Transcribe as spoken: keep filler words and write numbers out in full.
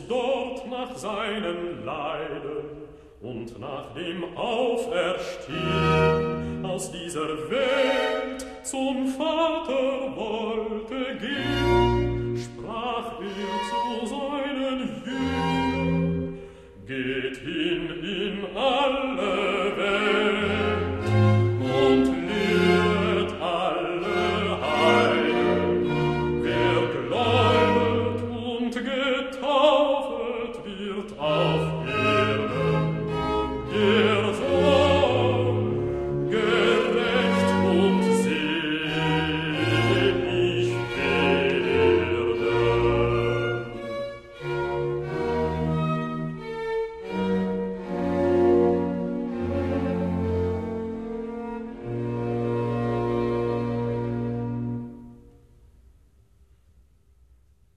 dort nach seinen Leiden und nach dem Auferstehen aus dieser Welt zum Vater wollte gehen.